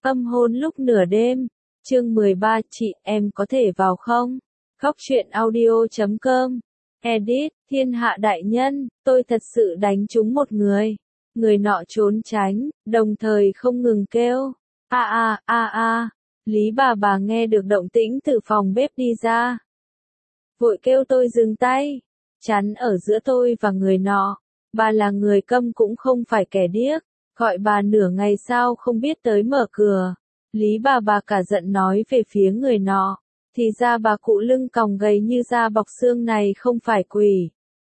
Âm hôn lúc nửa đêm. Chương 13, chị em có thể vào không? Khóc chuyện audio.com. Edit, thiên hạ đại nhân, tôi thật sự đánh trúng một người. Người nọ trốn tránh, đồng thời không ngừng kêu. Lý bà nghe được động tĩnh từ phòng bếp đi ra. Vội kêu tôi dừng tay. Chắn ở giữa tôi và người nọ. Bà là người câm cũng không phải kẻ điếc. Gọi bà nửa ngày sao không biết tới mở cửa. Lý bà cả giận nói về phía người nọ. Thì ra bà cụ lưng còng gầy như da bọc xương này không phải quỷ.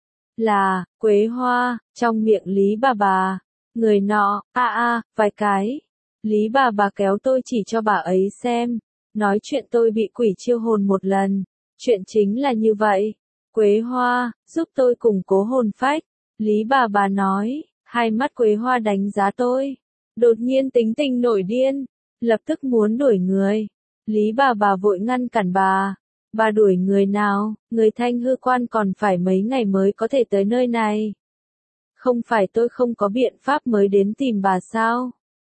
Là, Quế Hoa, trong miệng Lý bà. Người nọ, vài cái. Lý bà kéo tôi chỉ cho bà ấy xem. Nói chuyện tôi bị quỷ chiêu hồn một lần. Chuyện chính là như vậy. Quế Hoa, giúp tôi củng cố hồn phách. Lý bà nói. Hai mắt Quế Hoa đánh giá tôi. Đột nhiên tính tình nổi điên. Lập tức muốn đuổi người. Lý bà vội ngăn cản bà. Bà đuổi người nào? Người Thanh Hư Quan còn phải mấy ngày mới có thể tới nơi này. Không phải tôi không có biện pháp mới đến tìm bà sao?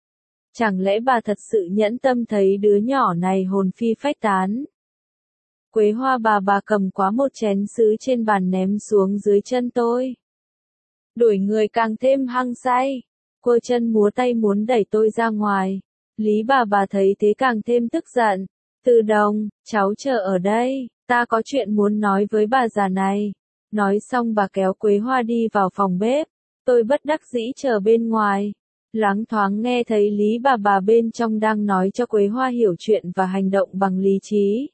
Chẳng lẽ bà thật sự nhẫn tâm thấy đứa nhỏ này hồn phi phách tán? Quế Hoa bà cầm quá một chén sứ trên bàn ném xuống dưới chân tôi. Đuổi người càng thêm hăng say. Quơ chân múa tay muốn đẩy tôi ra ngoài. Lý bà thấy thế càng thêm tức giận. Từ Đồng, cháu chờ ở đây, ta có chuyện muốn nói với bà già này. Nói xong bà kéo Quế Hoa đi vào phòng bếp. Tôi bất đắc dĩ chờ bên ngoài. Loáng thoáng nghe thấy Lý bà bên trong đang nói cho Quế Hoa hiểu chuyện và hành động bằng lý trí.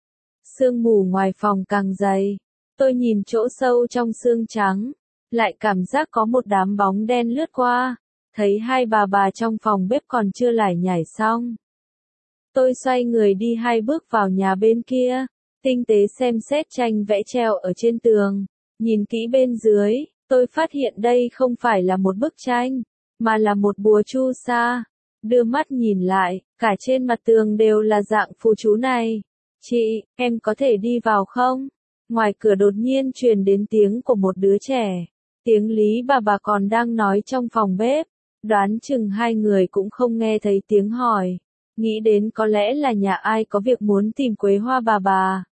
Sương mù ngoài phòng càng dày. Tôi nhìn chỗ sâu trong xương trắng. Lại cảm giác có một đám bóng đen lướt qua. Thấy hai bà trong phòng bếp còn chưa lải nhải xong. Tôi xoay người đi 2 bước vào nhà bên kia. Tinh tế xem xét tranh vẽ treo ở trên tường. Nhìn kỹ bên dưới, tôi phát hiện đây không phải là một bức tranh, mà là một bùa chu sa. Đưa mắt nhìn lại, cả trên mặt tường đều là dạng phù chú này. Chị, em có thể đi vào không? Ngoài cửa đột nhiên truyền đến tiếng của một đứa trẻ. Tiếng Lý bà còn đang nói trong phòng bếp. Đoán chừng hai người cũng không nghe thấy tiếng hỏi. Nghĩ đến có lẽ là nhà ai có việc muốn tìm Quế Hoa bà.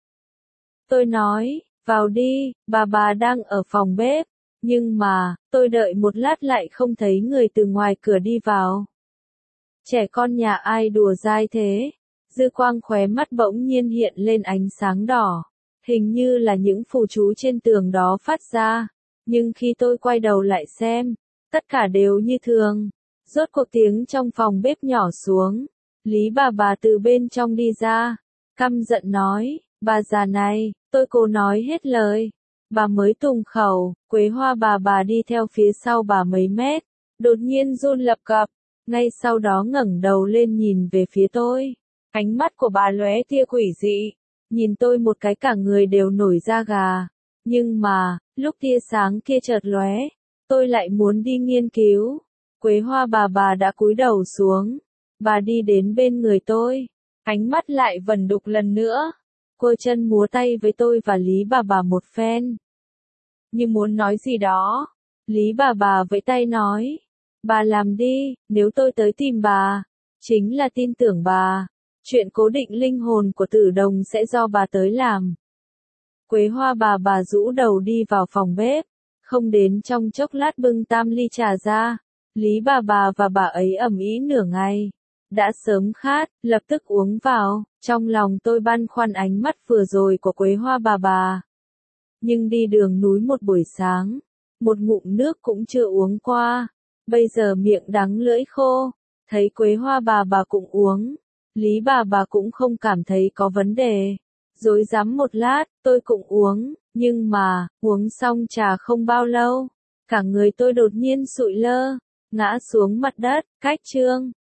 Tôi nói, vào đi, bà đang ở phòng bếp. Nhưng mà, tôi đợi một lát lại không thấy người từ ngoài cửa đi vào. Trẻ con nhà ai đùa dai thế? Dư quang khóe mắt bỗng nhiên hiện lên ánh sáng đỏ. Hình như là những phù chú trên tường đó phát ra. Nhưng khi tôi quay đầu lại xem, tất cả đều như thường. Rốt cuộc tiếng trong phòng bếp nhỏ xuống. Lý bà từ bên trong đi ra. Căm giận nói, bà già này, tôi cố nói hết lời. Bà mới tùng khẩu, Quế Hoa bà đi theo phía sau bà mấy mét. Đột nhiên run lập cập. Ngay sau đó ngẩng đầu lên nhìn về phía tôi. Ánh mắt của bà lóe tia quỷ dị. Nhìn tôi một cái cả người đều nổi da gà. Nhưng mà, lúc tia sáng kia chợt lóe, tôi lại muốn đi nghiên cứu. Quế Hoa bà đã cúi đầu xuống. Bà đi đến bên người tôi. Ánh mắt lại vẩn đục lần nữa. Quơ chân múa tay với tôi và Lý bà một phen. Như muốn nói gì đó. Lý bà vẫy tay nói. Bà làm đi, nếu tôi tới tìm bà. Chính là tin tưởng bà. Chuyện cố định linh hồn của Tử Đồng sẽ do bà tới làm. Quế Hoa bà rũ đầu đi vào phòng bếp. Không đến trong chốc lát bưng 3 ly trà ra. Lý bà và bà ấy ầm ĩ nửa ngày. Đã sớm khát, lập tức uống vào. Trong lòng tôi băn khoăn ánh mắt vừa rồi của Quế Hoa bà. Nhưng đi đường núi một buổi sáng. Một ngụm nước cũng chưa uống qua. Bây giờ miệng đắng lưỡi khô. Thấy Quế Hoa bà cũng uống. Lý bà cũng không cảm thấy có vấn đề. Rối rắm một lát, tôi cũng uống. Nhưng mà, uống xong trà không bao lâu. Cả người tôi đột nhiên sụi lơ. Ngã xuống mặt đất, cách chương.